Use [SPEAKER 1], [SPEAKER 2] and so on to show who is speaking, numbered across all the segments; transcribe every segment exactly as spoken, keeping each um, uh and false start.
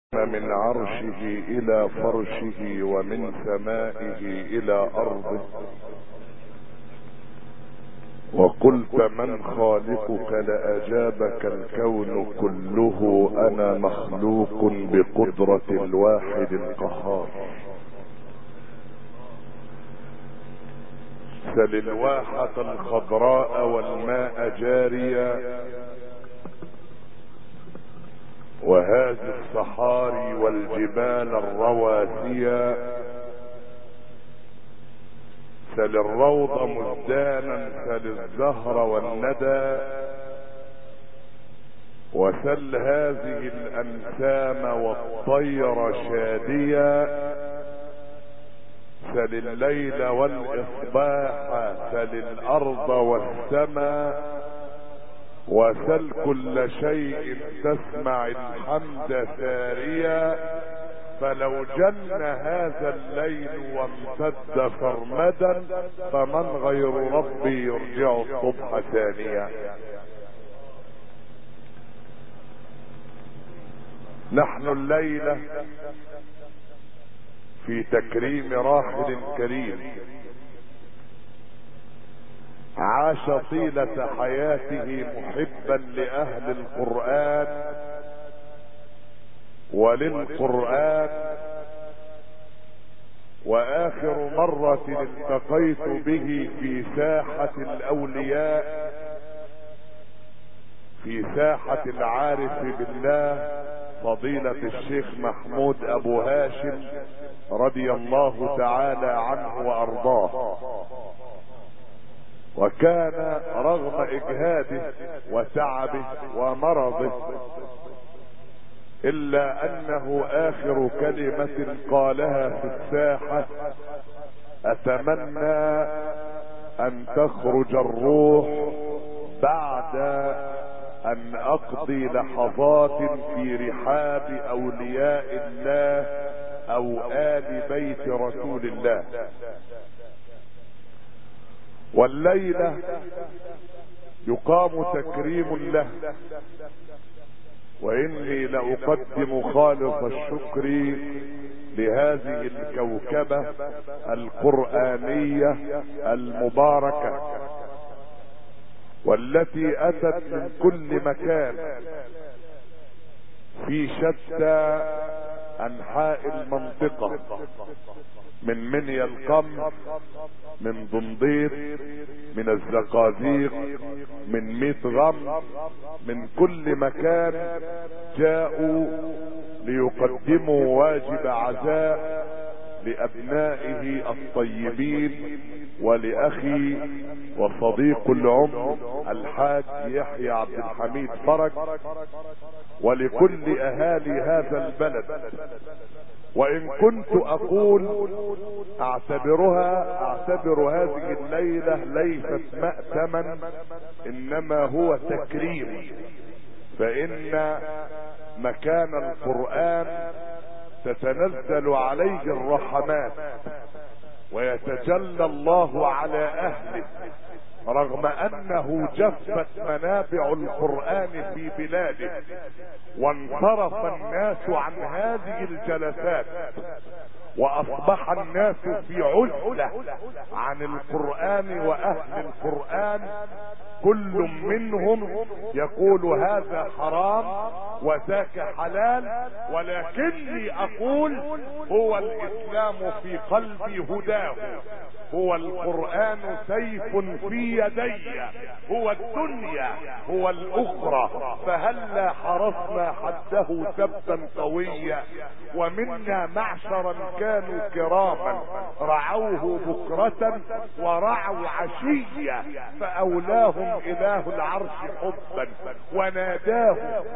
[SPEAKER 1] من عرشه الى فرشه ومن سمائه الى ارضه، وقلت من خالقك لاجابك الكون كله انا مخلوق بقدرة الواحد القهار. سل الواحة الخضراء والماء جاريا وهذه الصحاري والجبال الرواسيا، سل الروض مزدانا سل الزهر والندى، وسل هذه الانسام والطير شاديا، سل الليل والاصباح سل الارض والسماء، وسل كل شيء تسمع الحمد ساريا. فلو جن هذا الليل وامتد سرمدا فمن غير ربي يرجع الصبح ثانيا. نحن الليلة في تكريم راحل كريم عاش طيلة حياته محبا لأهل القرآن وللقرآن، وآخر مرة التقيت به في ساحة الأولياء، في ساحة العارف بالله فضيلة الشيخ محمود أبو هاشم رضي الله تعالى عنه وأرضاه. وكان رغم اجهاده وتعبه ومرضه الا انه اخر كلمة قالها في الساحة: اتمنى ان تخرج الروح بعد ان اقضي لحظات في رحاب اولياء الله او آل بيت رسول الله. والليلة يقام تكريم له، واني لاقدم خالص الشكر لهذه الكوكبة القرآنية المباركة، والتي اتت من كل مكان في شتى انحاء المنطقة، من منيا القمر، من دنديط، من الزقازيق، من ميت غم، من كل مكان جاءوا ليقدموا واجب عزاء لابنائه الطيبين ولاخي وصديق العمر الحاج يحيى عبد الحميد فرج، ولكل اهالي هذا البلد. وان كنت اقول اعتبرها اعتبر هذه الليلة ليست مأتما، انما هو تكريم، فان مكان القرآن تتنزل عليه الرحمات ويتجلى الله على اهله، رغم انه جفت منابع القرآن في بلاده وانصرف الناس عن هذه الجلسات، واصبح الناس في عزلة عن القرآن واهل القرآن. كل منهم يقول هذا حرام وذاك حلال، ولكني اقول هو الاسلام في قلبي هداه، هو القرآن سيف في يدي، هو الدنيا هو الاخرى، فهلا حرصنا حده ثبتا قويا. ومنا معشرا كانوا كراما رعوه بكرة ورعوا عشيا، فاولاهم اله العرش حبا وناداه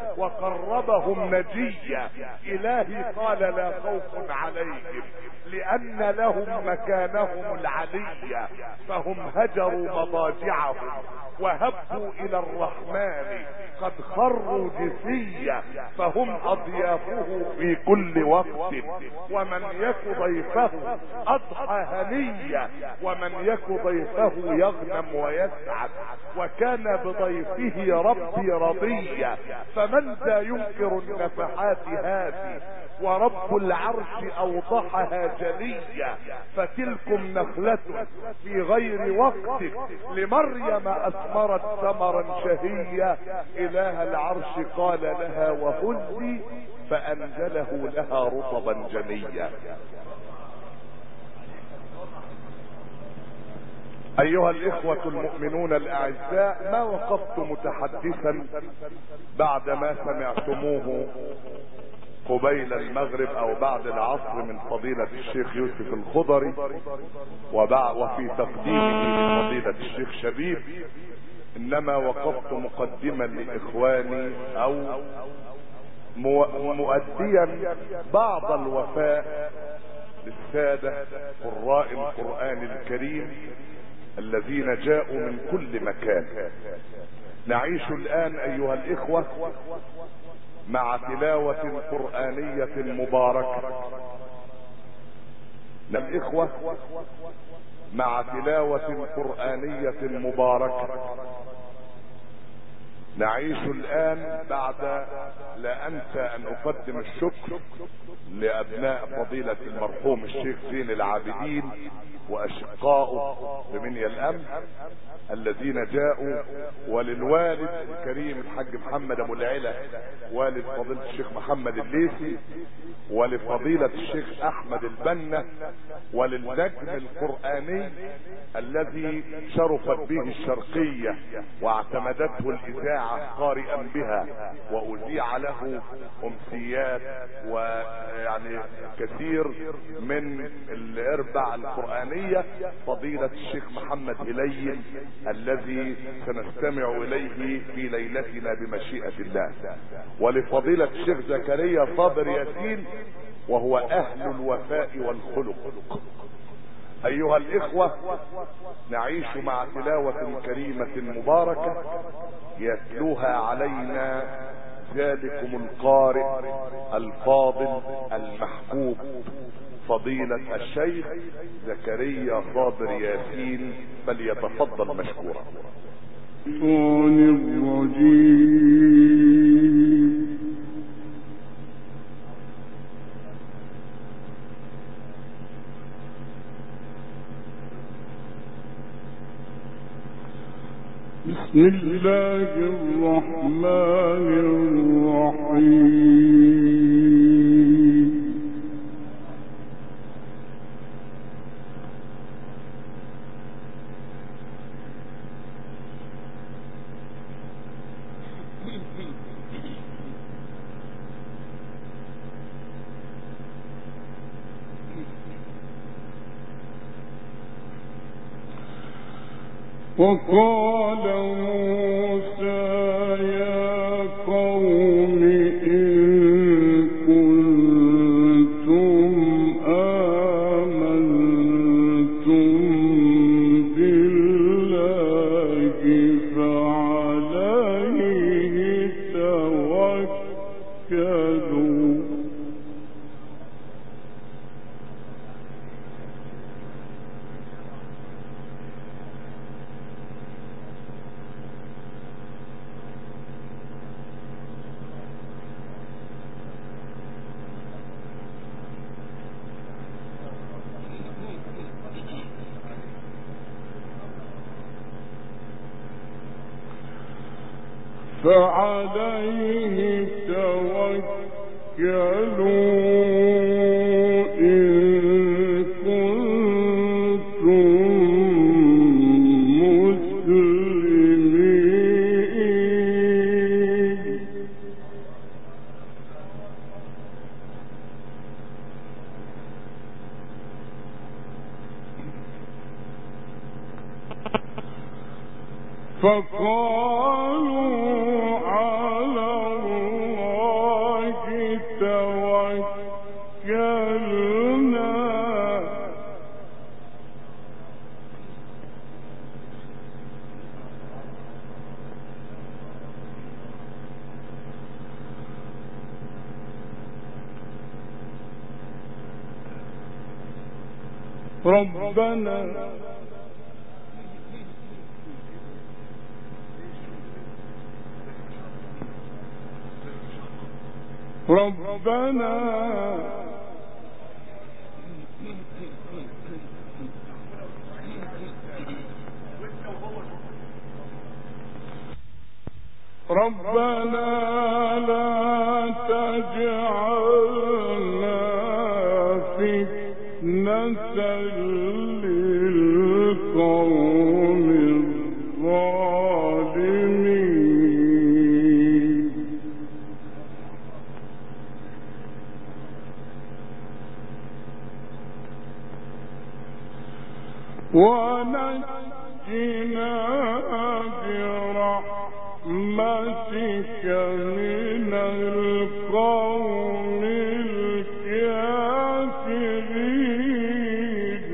[SPEAKER 1] وقربهم نجيا. الهي قال لا خوف عليهم لان لهم مكانهم العلي، فهم هجروا مضاجعهم وهبوا الى الرحمن قد خروا جثيا، فهم اضيافه في كل وقت. ومن يك ضيفه اضحى هنيا، ومن يك ضيفه يغنم ويسعد، وكان بضيفه ربي رضيا. فمن ذا ينكر النفحات هذه ورب العرش اوضحها جلية. فتلكم نخلة في غير وقت لمريم اثمرت ثمرا شهيا. اله العرش قال لها وهزي فانزله لها رطبا جنيا. ايها الاخوة المؤمنون الاعزاء، ما وقفت متحدثا بعدما سمعتموه قبيل المغرب او بعد العصر من فضيلة الشيخ يوسف الخضري وفي تقديمه لفضيلة الشيخ شبيب، انما وقفت مقدما لاخواني او مؤديا بعض الوفاء للسادة قراء القرآن الكريم الذين جاءوا من كل مكان. نعيش الآن أيها الإخوة مع تلاوة قرآنية مباركة. الإخوة مع تلاوة قرآنية مباركة. نعيش الآن بعد لا أنسى أن أقدم الشكر لأبناء فضيلة المرحوم الشيخ زين العابدين وأشقائه بمنيا الأمن الذين جاءوا، وللوالد الكريم الحاج محمد أبو العلا والد فضيلة الشيخ محمد الليثي، ولفضيلة الشيخ أحمد البنا، وللنجم القرآني الذي شرفت به الشرقية واعتمدته الإذاعة قارئا بها وأذيع له أمسيات ويعني كثير من الإربع القرآنية، فضيلة الشيخ محمد هليل الذي سنستمع إليه في ليلتنا بمشيئة الله، ولفضيلة الشيخ زكريا صابر ياسين وهو أهل الوفاء والخلق. أيها الإخوة، نعيش مع تلاوة كريمة مباركة يتلوها علينا ذلكم القارئ الفاضل المحبوب فضيلة الشيخ زكريا صابر ياسين، فليتفضل مشكورا.
[SPEAKER 2] بسم الله الرحمن الرحيم. وقال موسى يا قوم إن كنتم آمنتم بالله فعليه توكلوا فعليه توكلوا إن كنتم مسلمين. فقالوا على الله توكلنا ربنا ربنا ربنا لا تجعلنا فتنة للقوم الظالمين ونجنا برحمتك من القوم الكافرين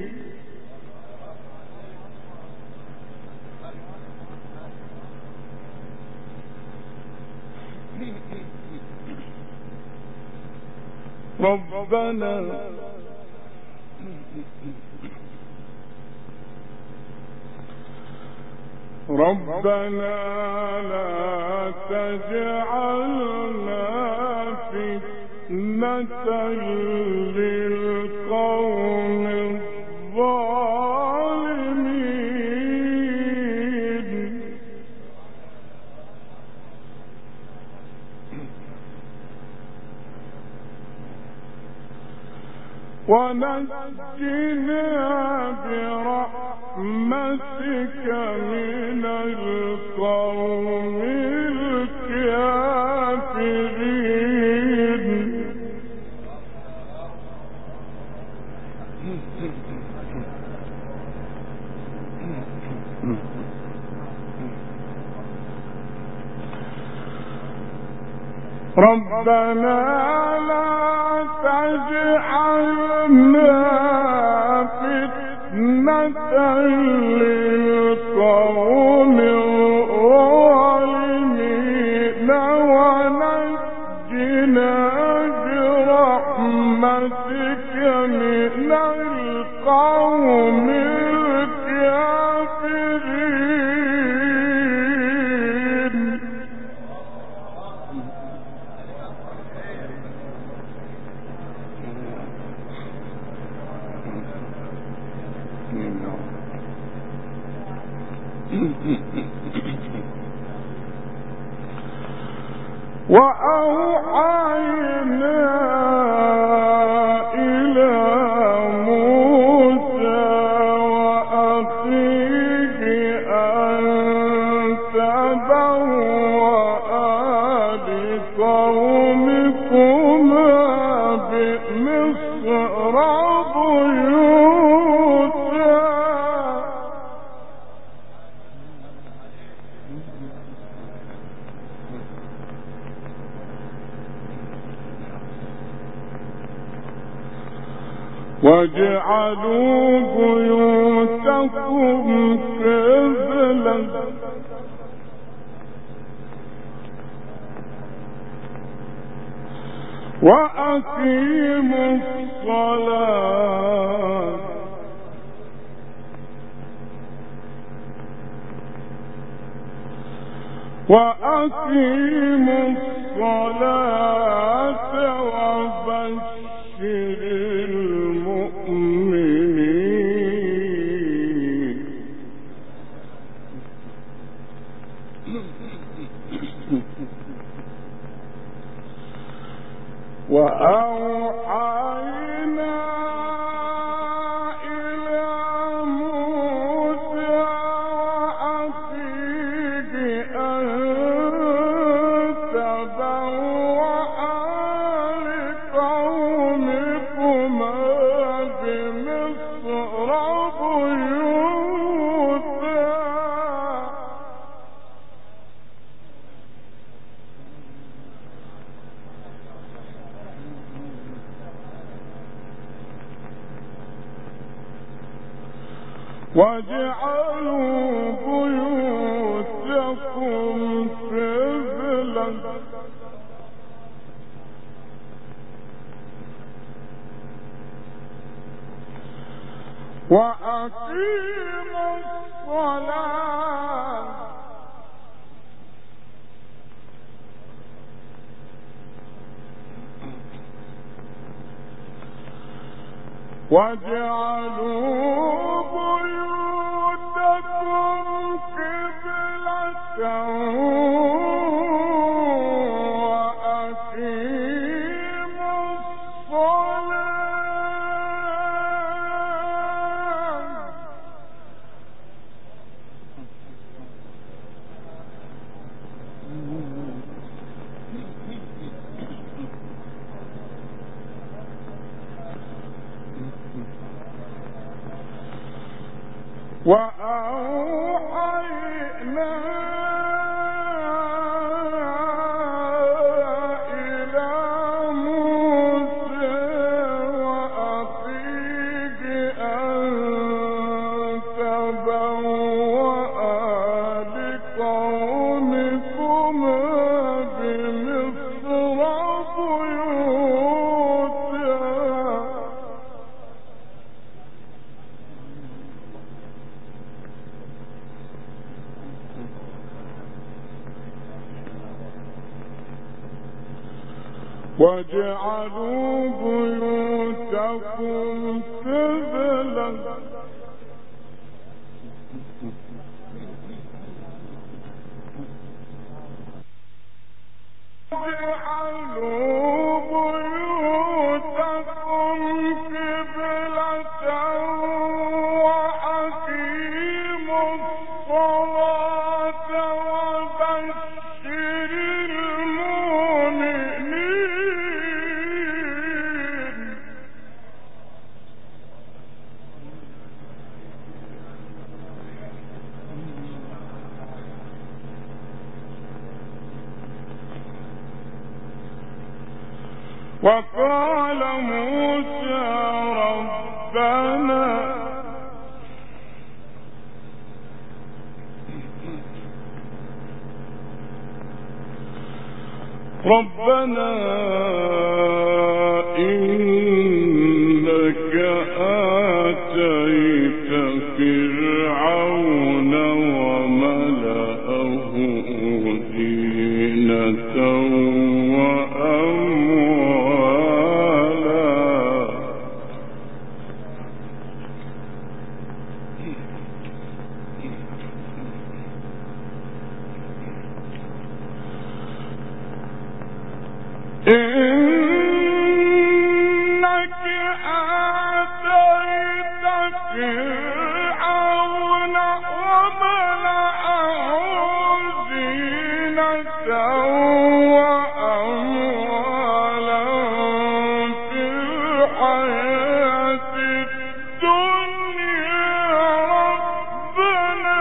[SPEAKER 2] ربنا ربنا لا تجعلنا فتنة للقوم الظالمين ونجنا برحمتك من القوم الكافرين ربنا لا تجعلنا فتنة للقوم الظالمين ونجنا برحمتك من القوم الكافرين وأوحينا إلى موسى وأخيه أن تبوأ لقومكما بمصر بيوتا واجعلوا بيوتكم قبلة وأقيموا الصلاة وأقيموا الصلاة وبشر المؤمنين وأوحينا إلى موسى وأخيه أن تبوأ لقومكما بمصر بيوتا واجعلوا بيوتكم قبلة وأقيموا الصلاة واجعلوا بيوتكم قبلة وأقيموا الصلاة. وأوحينا إلى موسى وأخيه أن تبوأ لقومكما بمصر بيوتا. واجعلوا بيوتكم قبلة واجعلوا بيوتكم قبلة وأقيموا الصلاة وبشر المؤمنين. وقال موسى ربنا ربنا إنك آتيت فرعون وملأه زينة إنك آتيت فرعون وملأه زينة وأموالا في الحياة الدنيا ربنا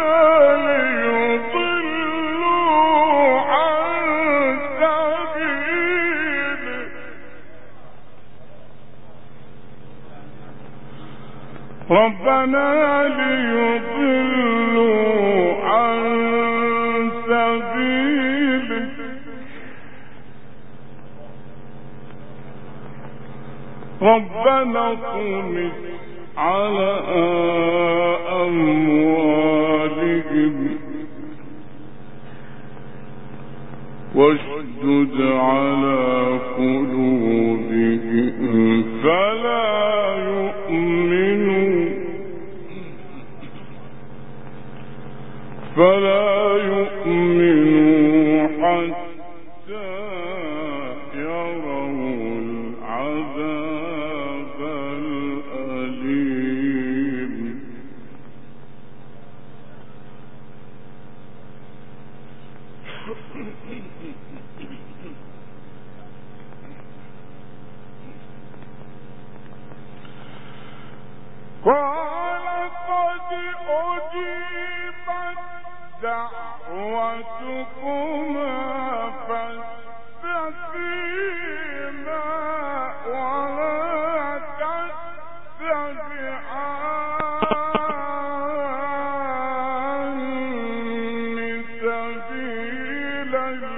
[SPEAKER 2] ليضلوا عن سبيلك ربنا ليضلوا عن سبيلك ربنا اطمس على أموالهم واشدد على قلوبهم فلا يؤمنوا فلا يؤمنوا حتى يروا العذاب الأليم. قال قد أجيبت دعوتكما فاستقيما ولا تتبعان سبيل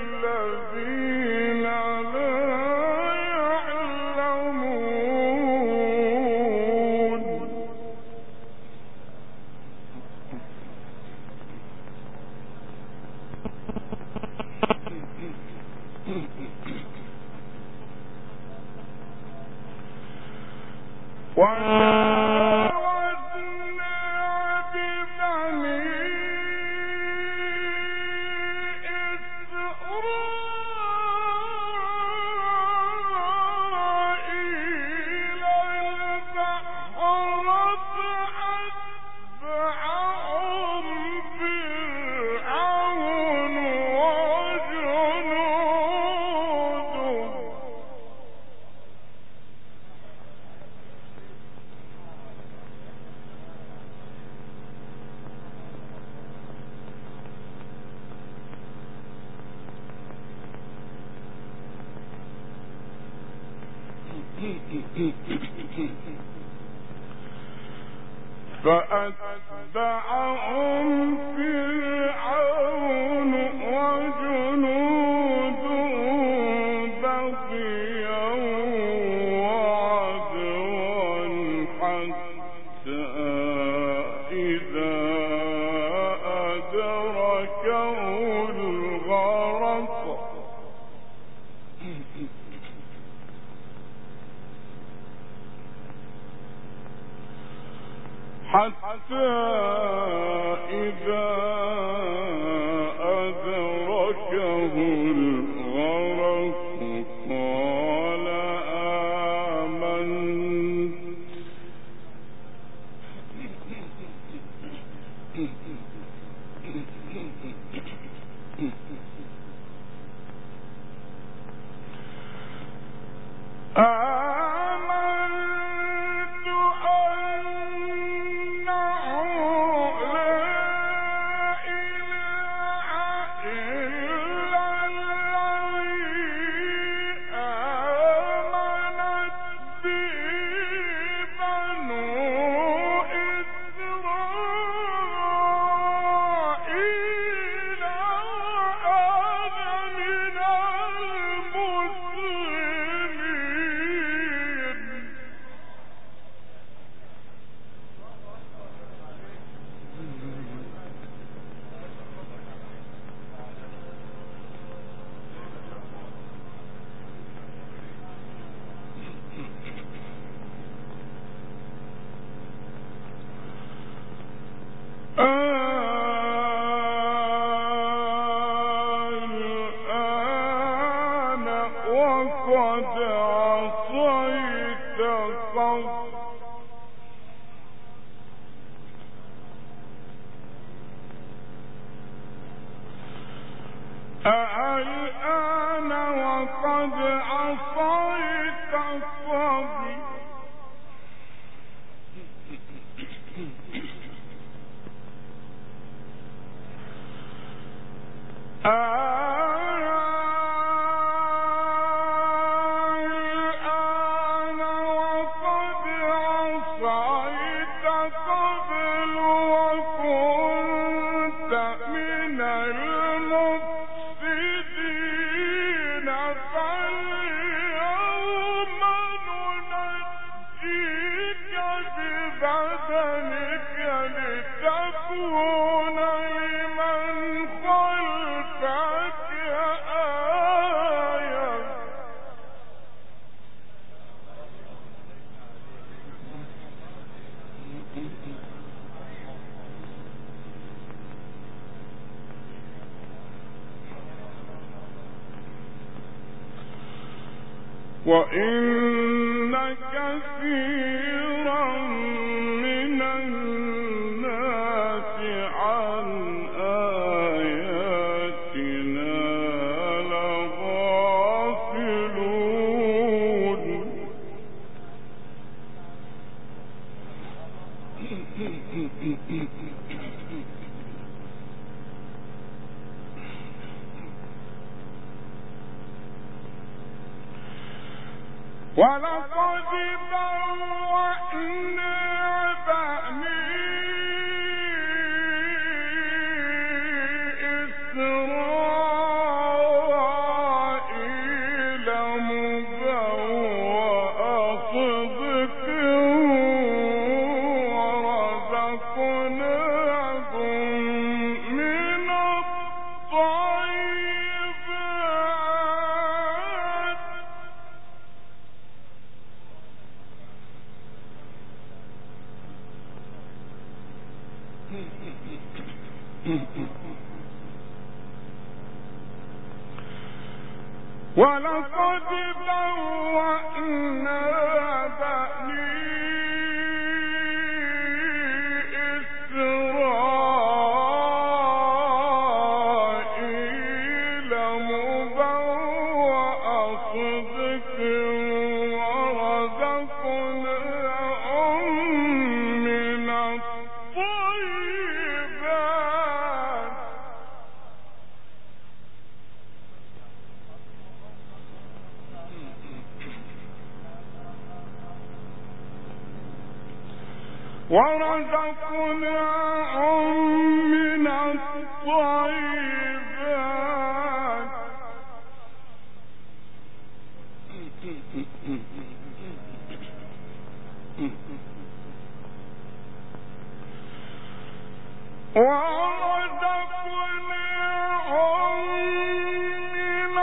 [SPEAKER 2] الذين لا يعلمون. وَجَاءَ فأتبعهم فرعون وجنوده بغيا وعدوا حتى إذا أدركه الغرق حتى إذا أدركه الغرق قال آمنت الآن وقد عصيت قبل الآن وقد عصيت قبل الآن وقد عصيت قبل وكنت من المفسدين فاليوم ننجيك ببدنك لتكون لمن خلفك آية وإن كثيرا من الناس عن آياتنا لغافلون ولقد بوأنا بني إسرائيل مبوأ صدق ورزقناهم من الطيبات ولقد بوأنا بني إسرائيل مبوأ صدق ورزقناهم من الطيبات ورزقناهم من الطيبات ورزقناهم من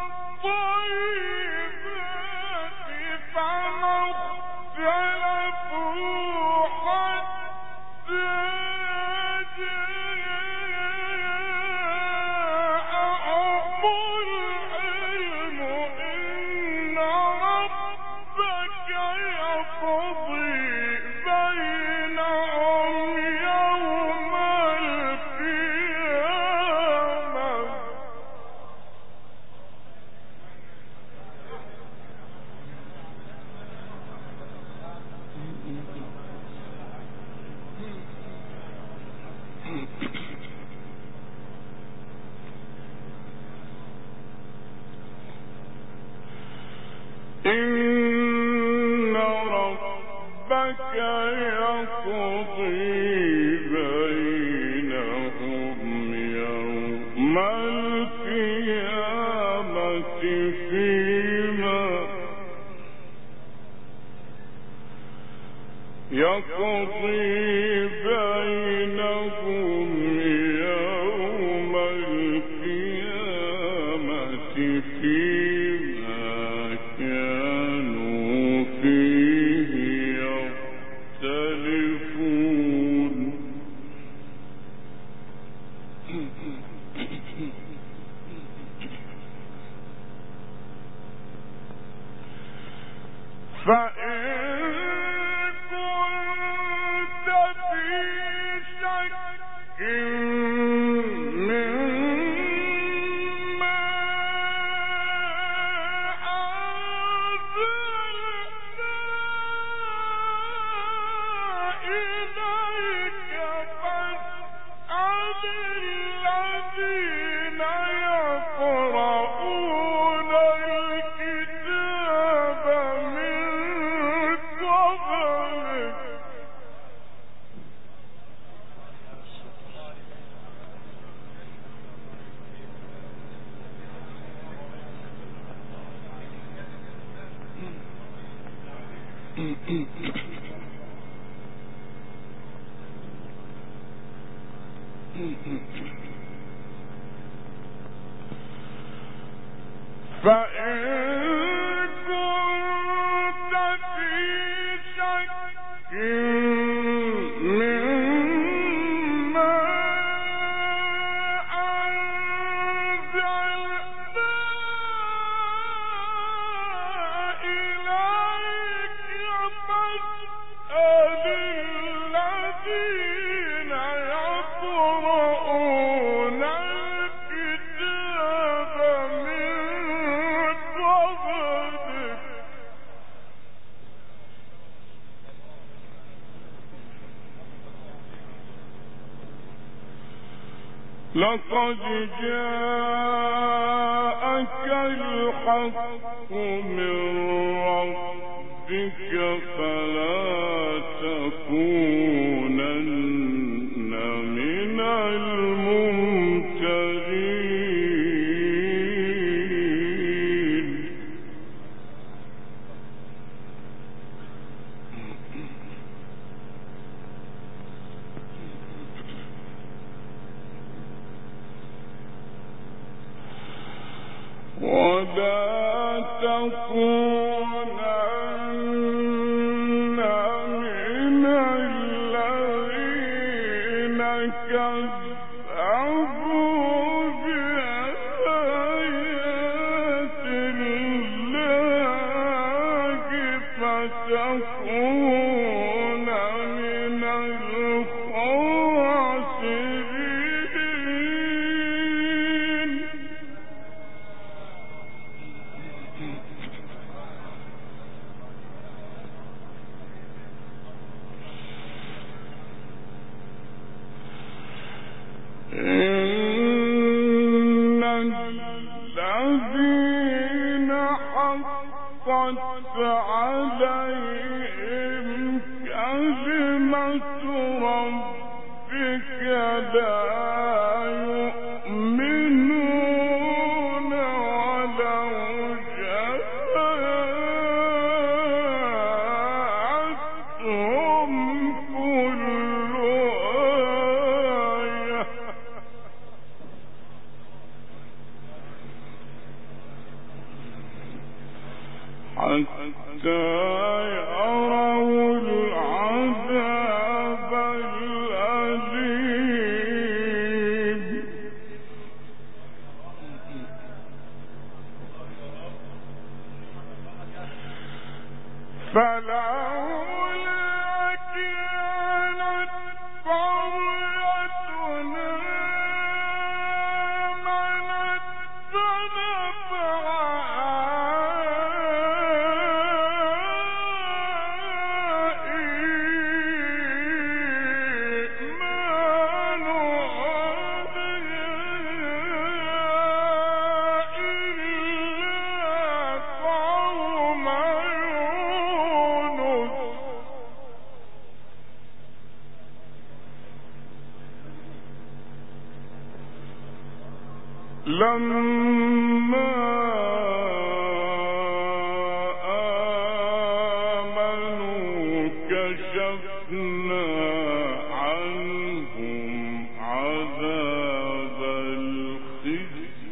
[SPEAKER 2] الطيبات فما اختلفوا حتى جاءهم العلم إن ربك يقضي بينهم يوم القيامة إن ربك يقضي بينهم يوم القيامة فيما يقضي بينهم يوم القيامة فيما كانوا فيه يختلفون فإن كنت في شك مما أنزلنا إليك فاسأل الذين يقرؤون الكتاب من قبلك فإن كنت في شك مما أنزلنا إليك فاسأل الذين يقرؤون الكتاب من قبلك لقد جاءك الحق من ربك فلا تكونن من الممترين ولا تكونن من الذين كذبوا بآيات الله فتكون من الخاسرين إن الذين حقت عليهم لما آمنوا كشفنا عنهم عذاب الخزي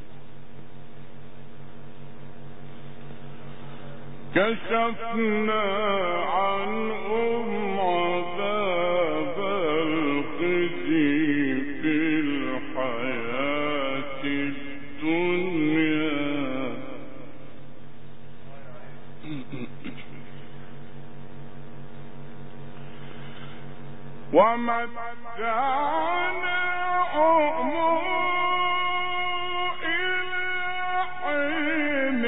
[SPEAKER 2] كشفنا عنهم عذاب الخزي في الحياة الدنيا ومتعناهم إلى حين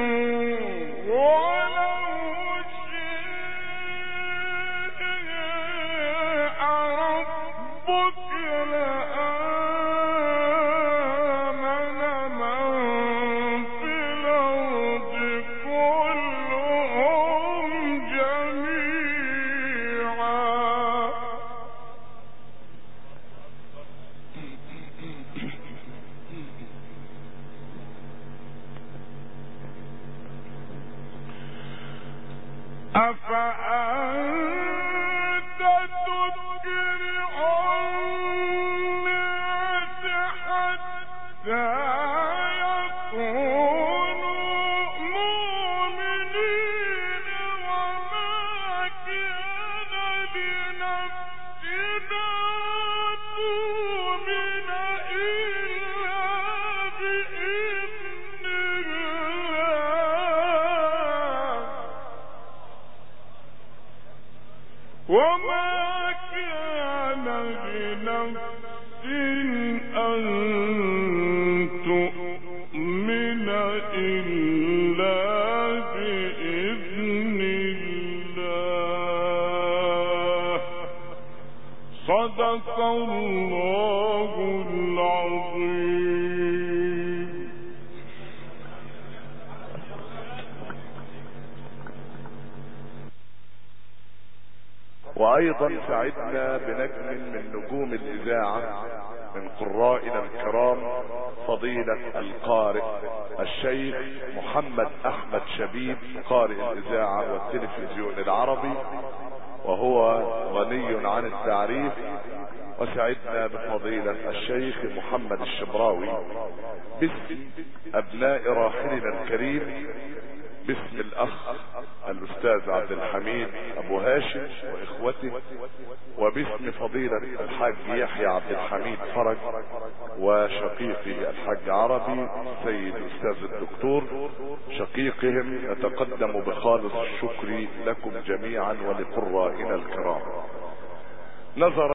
[SPEAKER 2] ولو شاء ربك لآمن من في الأرض كلهم جميعا أفأنت تكره الناس حتى يكونوا مؤمنين وما كان لنفس أن تؤمن إلا بإذن الله وما كان لنفس أن تؤمن إلا بإذن الله صدق الله العظيم.
[SPEAKER 1] وايضا سعدنا بنجم من نجوم الاذاعة من قرائنا الكرام فضيلة القارئ الشيخ محمد احمد شبيب قارئ الاذاعة والتلفزيون العربي، وهو غني عن التعريف. وسعدنا بفضيلة الشيخ محمد الشبراوي باسم ابناء راحلنا الكريم، باسم الاخ الاستاذ عبد الحميد ابو هاشم واخوته، وباسم فضيلة الحاج يحيى عبد الحميد فرج وشقيقه الحاج عربي سيد الاستاذ الدكتور شقيقهم، نتقدم بخالص الشكر لكم جميعا ولقرائنا الكرام. نظرا